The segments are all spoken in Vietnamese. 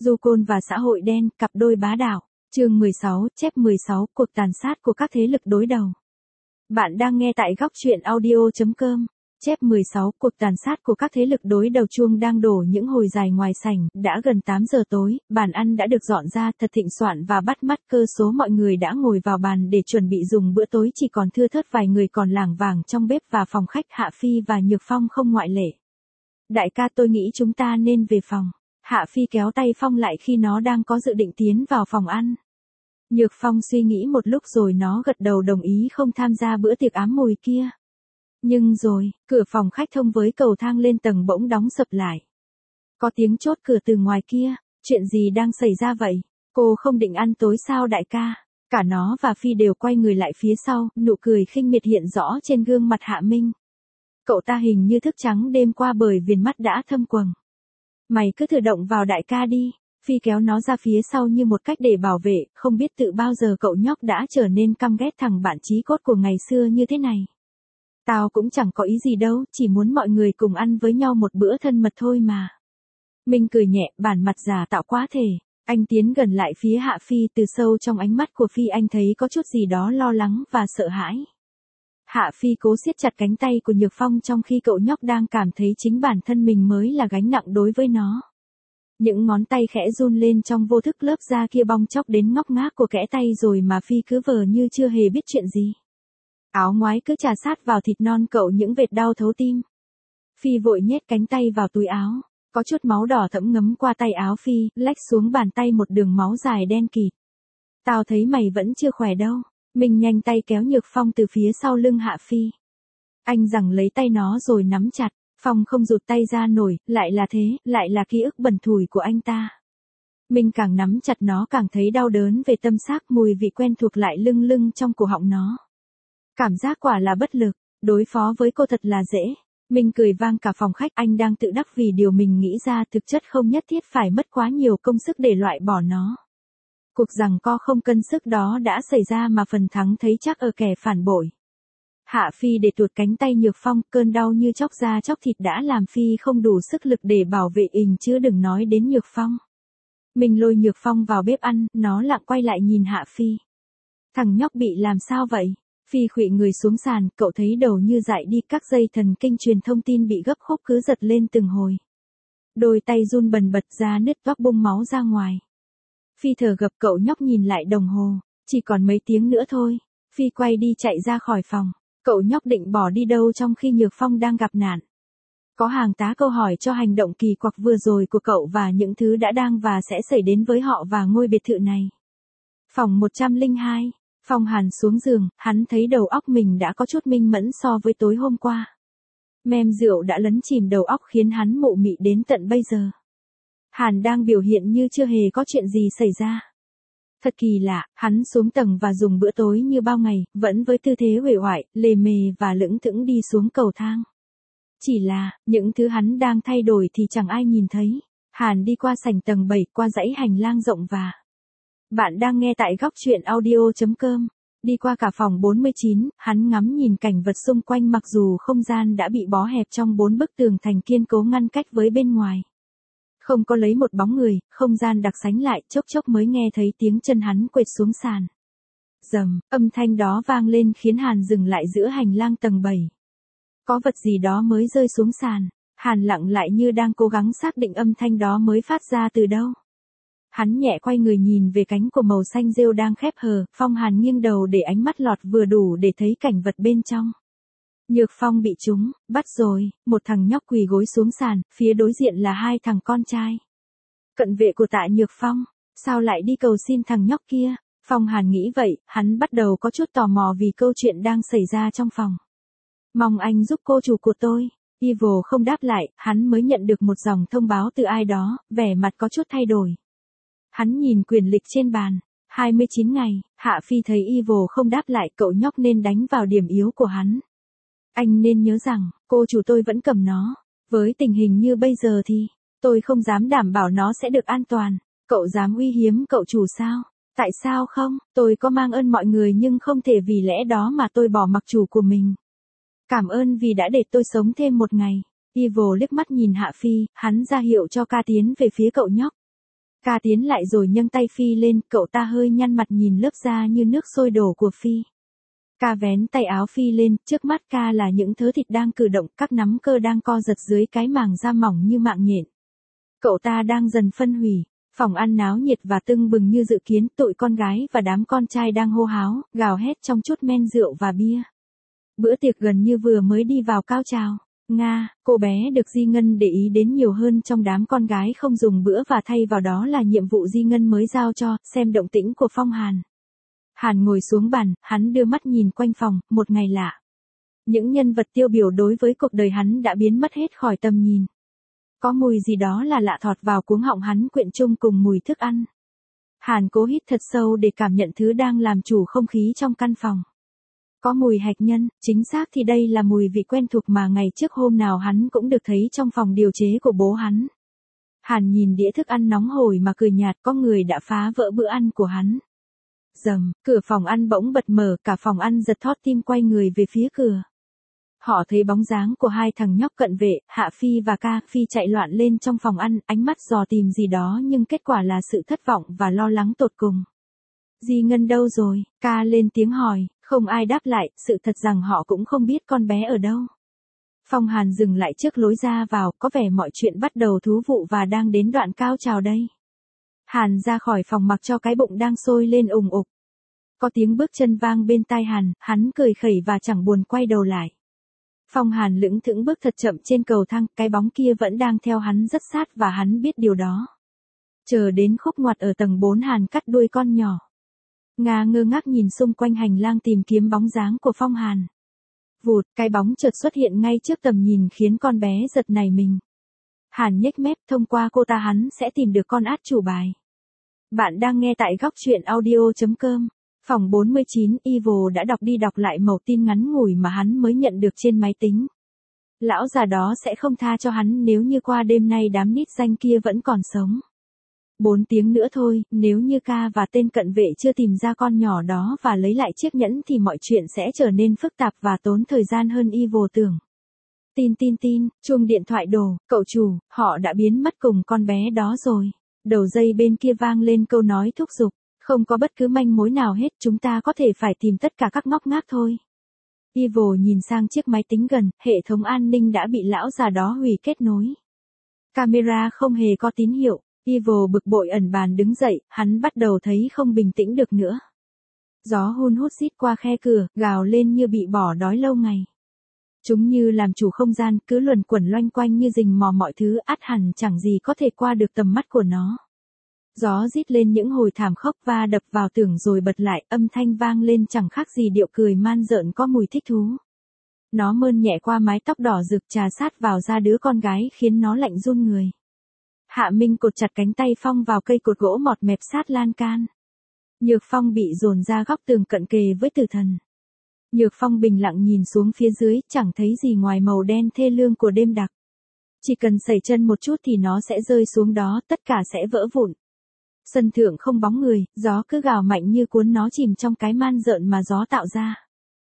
Du Côn và xã hội đen, cặp đôi bá đạo. Chương 16, chép 16, cuộc tàn sát của các thế lực đối đầu. Bạn đang nghe tại góc truyện audio.com. Chép 16, cuộc tàn sát của các thế lực đối đầu. Chuông đang đổ những hồi dài ngoài sảnh, đã gần 8 giờ tối, bàn ăn đã được dọn ra thật thịnh soạn và bắt mắt, cơ số mọi người đã ngồi vào bàn để chuẩn bị dùng bữa tối, chỉ còn thưa thớt vài người còn lảng vảng trong bếp và phòng khách. Hạ Phi và Nhược Phong không ngoại lệ. Đại ca, tôi nghĩ chúng ta nên về phòng. Hạ Phi kéo tay Phong lại khi nó đang có dự định tiến vào phòng ăn. Nhược Phong suy nghĩ một lúc rồi nó gật đầu đồng ý không tham gia bữa tiệc ám mùi kia. Nhưng rồi, cửa phòng khách thông với cầu thang lên tầng bỗng đóng sập lại. Có tiếng chốt cửa từ ngoài kia. Chuyện gì đang xảy ra vậy? Cô không định ăn tối sao đại ca? Cả nó và Phi đều quay người lại phía sau, nụ cười khinh miệt hiện rõ trên gương mặt Hạ Minh. Cậu ta hình như thức trắng đêm qua bởi viền mắt đã thâm quầng. Mày cứ thử động vào đại ca đi. Phi kéo nó ra phía sau như một cách để bảo vệ, không biết tự bao giờ cậu nhóc đã trở nên căm ghét thằng bạn chí cốt của ngày xưa như thế này. Tao cũng chẳng có ý gì đâu, chỉ muốn mọi người cùng ăn với nhau một bữa thân mật thôi mà. Minh cười nhẹ, bản mặt giả tạo quá thể. Anh tiến gần lại phía Hạ Phi, từ sâu trong ánh mắt của Phi anh thấy có chút gì đó lo lắng và sợ hãi. Hạ Phi cố siết chặt cánh tay của Nhược Phong trong khi cậu nhóc đang cảm thấy chính bản thân mình mới là gánh nặng đối với nó. Những ngón tay khẽ run lên trong vô thức, lớp da kia bong chóc đến ngóc ngác của kẽ tay rồi mà Phi cứ vờ như chưa hề biết chuyện gì. Áo ngoái cứ chà sát vào thịt non cậu những vệt đau thấu tim. Phi vội nhét cánh tay vào túi áo. Có chút máu đỏ thẫm ngấm qua tay áo Phi, lách xuống bàn tay một đường máu dài đen kịt. Tao thấy mày vẫn chưa khỏe đâu. Mình nhanh tay kéo Nhược Phong từ phía sau lưng Hạ Phi. Anh giằng lấy tay nó rồi nắm chặt. Phong không rụt tay ra nổi, lại là thế, lại là ký ức bẩn thủi của anh ta. Mình càng nắm chặt nó càng thấy đau đớn về tâm xác, mùi vị quen thuộc lại lưng lưng trong cổ họng nó. Cảm giác quả là bất lực, đối phó với cô thật là dễ. Mình cười vang cả phòng khách, anh đang tự đắc vì điều mình nghĩ ra, thực chất không nhất thiết phải mất quá nhiều công sức để loại bỏ nó. Cuộc giằng co không cân sức đó đã xảy ra mà phần thắng thấy chắc ở kẻ phản bội. Hạ Phi để tuột cánh tay Nhược Phong, cơn đau như chóc da chóc thịt đã làm Phi không đủ sức lực để bảo vệ mình, chứ đừng nói đến Nhược Phong. Mình lôi Nhược Phong vào bếp ăn, nó lặng quay lại nhìn Hạ Phi. Thằng nhóc bị làm sao vậy? Phi khuỵu người xuống sàn, cậu thấy đầu như dại đi, các dây thần kinh truyền thông tin bị gấp khúc cứ giật lên từng hồi. Đôi tay run bần bật, ra nứt toác bung máu ra ngoài. Phi thở gấp, cậu nhóc nhìn lại đồng hồ, chỉ còn mấy tiếng nữa thôi. Phi quay đi chạy ra khỏi phòng. Cậu nhóc định bỏ đi đâu trong khi Nhược Phong đang gặp nạn? Có hàng tá câu hỏi cho hành động kỳ quặc vừa rồi của cậu và những thứ đã đang và sẽ xảy đến với họ và ngôi biệt thự này. Phòng 102, Phong Hàn xuống giường, hắn thấy đầu óc mình đã có chút minh mẫn so với tối hôm qua. Men rượu đã lấn chìm đầu óc khiến hắn mụ mị đến tận bây giờ. Hàn đang biểu hiện như chưa hề có chuyện gì xảy ra. Thật kỳ lạ, hắn xuống tầng và dùng bữa tối như bao ngày, vẫn với tư thế uể oải, lề mề và lững thững đi xuống cầu thang. Chỉ là, những thứ hắn đang thay đổi thì chẳng ai nhìn thấy. Hàn đi qua sảnh tầng 7, qua dãy hành lang rộng và... Bạn đang nghe tại góc truyện audio.com. Đi qua cả phòng 49, hắn ngắm nhìn cảnh vật xung quanh mặc dù không gian đã bị bó hẹp trong 4 bức tường thành kiên cố ngăn cách với bên ngoài. Không có lấy một bóng người, không gian đặc sánh lại, chốc chốc mới nghe thấy tiếng chân hắn quệt xuống sàn. Rầm, âm thanh đó vang lên khiến Hàn dừng lại giữa hành lang tầng 7. Có vật gì đó mới rơi xuống sàn. Hàn lặng lại như đang cố gắng xác định âm thanh đó mới phát ra từ đâu. Hắn nhẹ quay người nhìn về cánh của màu xanh rêu đang khép hờ, Phong Hàn nghiêng đầu để ánh mắt lọt vừa đủ để thấy cảnh vật bên trong. Nhược Phong bị trúng, bắt rồi, một thằng nhóc quỳ gối xuống sàn, phía đối diện là hai thằng con trai. Cận vệ của Tạ Nhược Phong, sao lại đi cầu xin thằng nhóc kia? Phong Hàn nghĩ vậy, hắn bắt đầu có chút tò mò vì câu chuyện đang xảy ra trong phòng. Mong anh giúp cô chủ của tôi. Evil không đáp lại, hắn mới nhận được một dòng thông báo từ ai đó, vẻ mặt có chút thay đổi. Hắn nhìn quyền lịch trên bàn, 29 ngày, Hạ Phi thấy Evil không đáp lại, cậu nhóc nên đánh vào điểm yếu của hắn. Anh nên nhớ rằng, cô chủ tôi vẫn cầm nó. Với tình hình như bây giờ thì, tôi không dám đảm bảo nó sẽ được an toàn. Cậu dám uy hiếp cậu chủ sao? Tại sao không? Tôi có mang ơn mọi người nhưng không thể vì lẽ đó mà tôi bỏ mặc chủ của mình. Cảm ơn vì đã để tôi sống thêm một ngày. Evil liếc mắt nhìn Hạ Phi, hắn ra hiệu cho ca tiến về phía cậu nhóc. Ca tiến lại rồi nâng tay Phi lên, cậu ta hơi nhăn mặt nhìn lớp da như nước sôi đổ của Phi. Ca vén tay áo Phi lên, trước mắt Ca là những thớ thịt đang cử động, các nắm cơ đang co giật dưới cái màng da mỏng như mạng nhện. Cậu ta đang dần phân hủy. Phòng ăn náo nhiệt và tưng bừng như dự kiến, tụi con gái và đám con trai đang hô háo, gào hét trong chút men rượu và bia. Bữa tiệc gần như vừa mới đi vào cao trào. Nga, cô bé được Di Ngân để ý đến nhiều hơn trong đám con gái không dùng bữa và thay vào đó là nhiệm vụ Di Ngân mới giao cho, xem động tĩnh của Phong Hàn. Hàn ngồi xuống bàn, hắn đưa mắt nhìn quanh phòng, một ngày lạ. Những nhân vật tiêu biểu đối với cuộc đời hắn đã biến mất hết khỏi tầm nhìn. Có mùi gì đó là lạ thọt vào cuống họng hắn quyện chung cùng mùi thức ăn. Hàn cố hít thật sâu để cảm nhận thứ đang làm chủ không khí trong căn phòng. Có mùi hạch nhân, chính xác thì đây là mùi vị quen thuộc mà ngày trước hôm nào hắn cũng được thấy trong phòng điều chế của bố hắn. Hàn nhìn đĩa thức ăn nóng hổi mà cười nhạt, có người đã phá vỡ bữa ăn của hắn. Rầm, cửa phòng ăn bỗng bật mở, cả phòng ăn giật thót tim quay người về phía cửa. Họ thấy bóng dáng của hai thằng nhóc cận vệ, Hạ Phi và Ca. Phi chạy loạn lên trong phòng ăn, ánh mắt dò tìm gì đó nhưng kết quả là sự thất vọng và lo lắng tột cùng. Di Ngân đâu rồi? Ca lên tiếng hỏi, không ai đáp lại, sự thật rằng họ cũng không biết con bé ở đâu. Phong Hàn dừng lại trước lối ra vào, có vẻ mọi chuyện bắt đầu thú vụ và đang đến đoạn cao trào đây. Hàn ra khỏi phòng mặc cho cái bụng đang sôi lên ùng ục. Có tiếng bước chân vang bên tai Hàn, hắn cười khẩy và chẳng buồn quay đầu lại. Phong Hàn lững thững bước thật chậm trên cầu thang, cái bóng kia vẫn đang theo hắn rất sát và hắn biết điều đó. Chờ đến khúc ngoặt ở tầng 4 Hàn cắt đuôi con nhỏ. Nga ngơ ngác nhìn xung quanh hành lang tìm kiếm bóng dáng của Phong Hàn. Vụt, cái bóng chợt xuất hiện ngay trước tầm nhìn khiến con bé giật nảy mình. Hàn nhếch mép, thông qua cô ta hắn sẽ tìm được con át chủ bài. Bạn đang nghe tại góc truyện audio.com. Phòng 49, Evil đã đọc đi đọc lại mẩu tin ngắn ngủi mà hắn mới nhận được trên máy tính. Lão già đó sẽ không tha cho hắn nếu như qua đêm nay đám nít danh kia vẫn còn sống. 4 tiếng nữa thôi, nếu như Ca và tên cận vệ chưa tìm ra con nhỏ đó và lấy lại chiếc nhẫn thì mọi chuyện sẽ trở nên phức tạp và tốn thời gian hơn Evil tưởng. Tin, chuông điện thoại đổ, cậu chủ, họ đã biến mất cùng con bé đó rồi. Đầu dây bên kia vang lên câu nói thúc giục. Không có bất cứ manh mối nào hết, chúng ta có thể phải tìm tất cả các ngóc ngách thôi. Evil nhìn sang chiếc máy tính gần, hệ thống an ninh đã bị lão già đó hủy kết nối. Camera không hề có tín hiệu, Evil bực bội ẩn bàn đứng dậy, hắn bắt đầu thấy không bình tĩnh được nữa. Gió hun hút rít qua khe cửa, gào lên như bị bỏ đói lâu ngày. Chúng như làm chủ không gian, cứ luẩn quẩn loanh quanh như rình mò mọi thứ, ắt hẳn chẳng gì có thể qua được tầm mắt của nó. Gió rít lên những hồi thảm khốc va đập vào tường rồi bật lại, âm thanh vang lên chẳng khác gì điệu cười man rợn có mùi thích thú. Nó mơn nhẹ qua mái tóc đỏ rực trà sát vào da đứa con gái khiến nó lạnh run người. Hạ Minh cột chặt cánh tay Phong vào cây cột gỗ mọt mẹp sát lan can. Nhược Phong bị dồn ra góc tường cận kề với tử thần. Nhược Phong bình lặng nhìn xuống phía dưới, chẳng thấy gì ngoài màu đen thê lương của đêm đặc. Chỉ cần sẩy chân một chút thì nó sẽ rơi xuống đó, tất cả sẽ vỡ vụn. Sân thượng không bóng người, gió cứ gào mạnh như cuốn nó chìm trong cái man rợn mà gió tạo ra.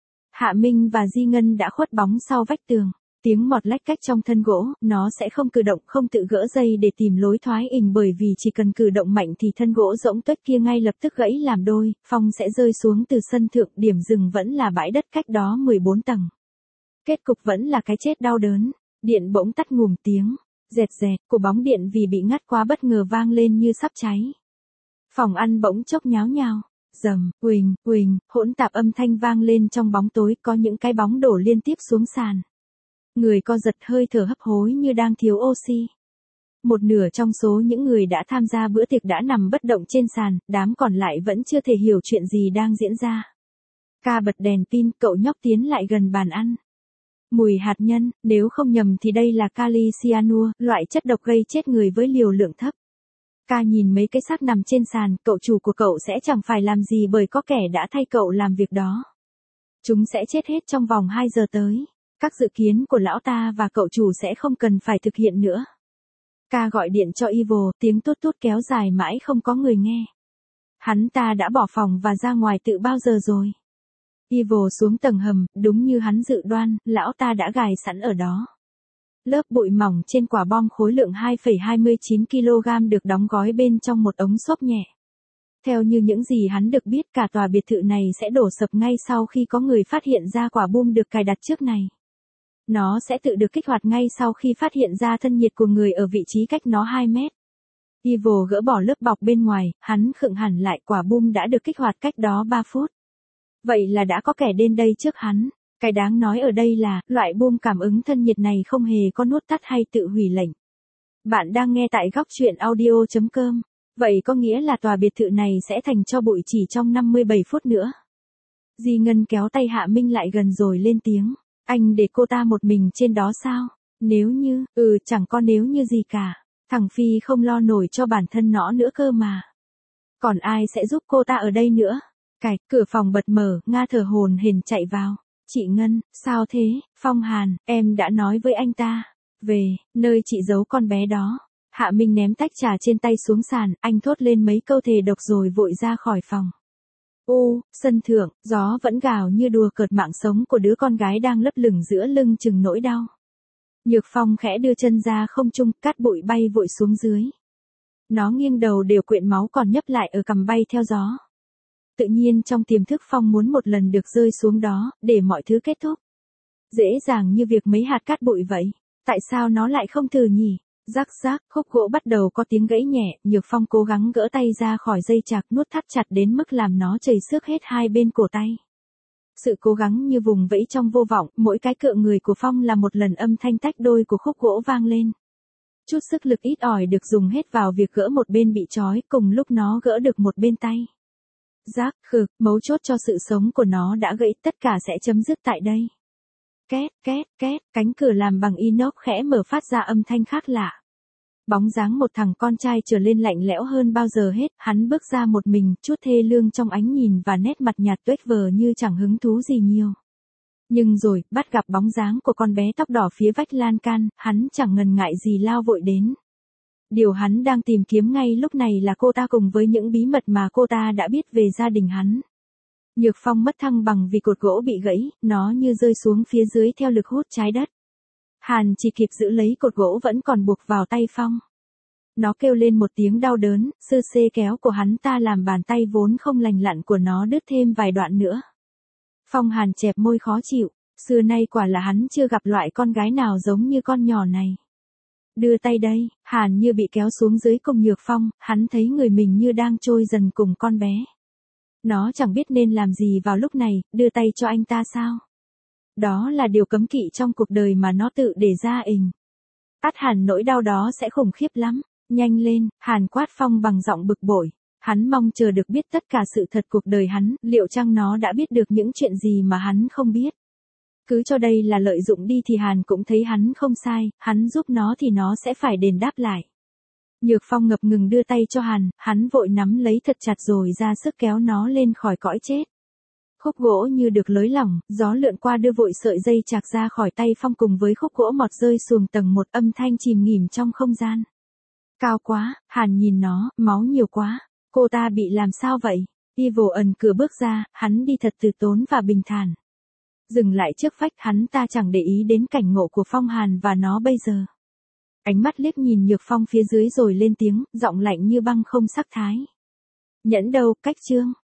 Hạ Minh và Di Ngân đã khuất bóng sau vách tường. Tiếng mọt lách cách trong thân gỗ, nó sẽ không cử động, không tự gỡ dây để tìm lối thoái ình bởi vì chỉ cần cử động mạnh thì thân gỗ rỗng tuếch kia ngay lập tức gãy làm đôi, Phong sẽ rơi xuống từ sân thượng, điểm dừng vẫn là bãi đất cách đó 14 tầng. Kết cục vẫn là cái chết đau đớn. Điện bỗng tắt ngùm tiếng, rẹt rẹt, của bóng điện vì bị ngắt quá bất ngờ vang lên như sắp cháy. Phòng ăn bỗng chốc nháo nhào, rầm, huỳnh, hỗn tạp âm thanh vang lên trong bóng tối, có những cái bóng đổ liên tiếp xuống sàn. Người co giật hơi thở hấp hối như đang thiếu oxy. Một nửa trong số những người đã tham gia bữa tiệc đã nằm bất động trên sàn, đám còn lại vẫn chưa thể hiểu chuyện gì đang diễn ra. Ca bật đèn pin, cậu nhóc tiến lại gần bàn ăn. Mùi hạt nhân, nếu không nhầm thì đây là kali cyanua, loại chất độc gây chết người với liều lượng thấp. Ca nhìn mấy cái xác nằm trên sàn, cậu chủ của cậu sẽ chẳng phải làm gì bởi có kẻ đã thay cậu làm việc đó. Chúng sẽ chết hết trong vòng 2 giờ tới. Các dự kiến của lão ta và cậu chủ sẽ không cần phải thực hiện nữa. Ca gọi điện cho Evil, tiếng tút tút kéo dài mãi không có người nghe. Hắn ta đã bỏ phòng và ra ngoài tự bao giờ rồi. Evil xuống tầng hầm, đúng như hắn dự đoán, lão ta đã gài sẵn ở đó. Lớp bụi mỏng trên quả bom khối lượng 2,29 kg được đóng gói bên trong một ống xốp nhẹ. Theo như những gì hắn được biết, cả tòa biệt thự này sẽ đổ sập ngay sau khi có người phát hiện ra quả bom được cài đặt trước này. Nó sẽ tự được kích hoạt ngay sau khi phát hiện ra thân nhiệt của người ở vị trí cách nó 2 mét. Evil gỡ bỏ lớp bọc bên ngoài, hắn khựng hẳn lại, quả bom đã được kích hoạt cách đó 3 phút. Vậy là đã có kẻ đến đây trước hắn. Cái đáng nói ở đây là, loại bom cảm ứng thân nhiệt này không hề có nút tắt hay tự hủy lệnh. Bạn đang nghe tại góc truyện audio.com. Vậy có nghĩa là tòa biệt thự này sẽ thành tro bụi chỉ trong 57 phút nữa. Di Ngân kéo tay Hạ Minh lại gần rồi lên tiếng. Anh để cô ta một mình trên đó sao? Nếu như, chẳng có nếu như gì cả. Thằng Phi không lo nổi cho bản thân nó nữa cơ mà. Còn ai sẽ giúp cô ta ở đây nữa? Cửa phòng bật mở, Nga thở hổn hển chạy vào. Chị Ngân, sao thế? Phong Hàn, em đã nói với anh ta. Về, nơi chị giấu con bé đó. Hạ Minh ném tách trà trên tay xuống sàn, anh thốt lên mấy câu thề độc rồi vội ra khỏi phòng. Sân thượng, gió vẫn gào như đùa cợt mạng sống của đứa con gái đang lấp lửng giữa lưng chừng nỗi đau. Nhược Phong khẽ đưa chân ra không trung, cát bụi bay vội xuống dưới. Nó nghiêng đầu đều quyện máu còn nhấp lại ở cằm bay theo gió. Tự nhiên trong tiềm thức Phong muốn một lần được rơi xuống đó, để mọi thứ kết thúc. Dễ dàng như việc mấy hạt cát bụi vậy. Tại sao nó lại không thử nhỉ? Rắc rác, khúc gỗ bắt đầu có tiếng gãy nhẹ, Nhược Phong cố gắng gỡ tay ra khỏi dây chạc, nuốt thắt chặt đến mức làm nó chảy xước hết hai bên cổ tay. Sự cố gắng như vùng vẫy trong vô vọng, mỗi cái cựa người của Phong là một lần âm thanh tách đôi của khúc gỗ vang lên. Chút sức lực ít ỏi được dùng hết vào việc gỡ một bên bị trói, cùng lúc nó gỡ được một bên tay. Rác, mấu chốt cho sự sống của nó đã gãy, tất cả sẽ chấm dứt tại đây. Két, két, két, cánh cửa làm bằng inox khẽ mở phát ra âm thanh khác lạ. Bóng dáng một thằng con trai trở lên lạnh lẽo hơn bao giờ hết, hắn bước ra một mình, chút thê lương trong ánh nhìn và nét mặt nhạt tuếch vờ như chẳng hứng thú gì nhiều. Nhưng rồi, bắt gặp bóng dáng của con bé tóc đỏ phía vách lan can, hắn chẳng ngần ngại gì lao vội đến. Điều hắn đang tìm kiếm ngay lúc này là cô ta cùng với những bí mật mà cô ta đã biết về gia đình hắn. Nhược Phong mất thăng bằng vì cột gỗ bị gãy, nó như rơi xuống phía dưới theo lực hút trái đất. Hàn chỉ kịp giữ lấy cột gỗ vẫn còn buộc vào tay Phong. Nó kêu lên một tiếng đau đớn, sơ xê kéo của hắn ta làm bàn tay vốn không lành lặn của nó đứt thêm vài đoạn nữa. Phong Hàn chẹp môi khó chịu, xưa nay quả là hắn chưa gặp loại con gái nào giống như con nhỏ này. Đưa tay đây, Hàn như bị kéo xuống dưới cùng Nhược Phong, hắn thấy người mình như đang trôi dần cùng con bé. Nó chẳng biết nên làm gì vào lúc này, đưa tay cho anh ta sao? Đó là điều cấm kỵ trong cuộc đời mà nó tự để ra ình. Át hẳn nỗi đau đó sẽ khủng khiếp lắm. Nhanh lên, Hàn quát Phong bằng giọng bực bội. Hắn mong chờ được biết tất cả sự thật cuộc đời hắn, liệu chăng nó đã biết được những chuyện gì mà hắn không biết. Cứ cho đây là lợi dụng đi thì Hàn cũng thấy hắn không sai, hắn giúp nó thì nó sẽ phải đền đáp lại. Nhược Phong ngập ngừng đưa tay cho Hàn, hắn vội nắm lấy thật chặt rồi ra sức kéo nó lên khỏi cõi chết. Khúc gỗ như được lới lỏng, gió lượn qua đưa vội sợi dây chạc ra khỏi tay Phong cùng với khúc gỗ mọt rơi xuống tầng một, âm thanh chìm nghỉm trong không gian. Cao quá, Hàn nhìn nó, máu nhiều quá. Cô ta bị làm sao vậy? Evil ẩn cửa bước ra, hắn đi thật từ tốn và bình thản. Dừng lại trước vách, hắn ta chẳng để ý đến cảnh ngộ của Phong Hàn và nó bây giờ. Ánh mắt liếc nhìn Nhược Phong phía dưới rồi lên tiếng, giọng lạnh như băng không sắc thái. Nhẫn đâu, cách chương.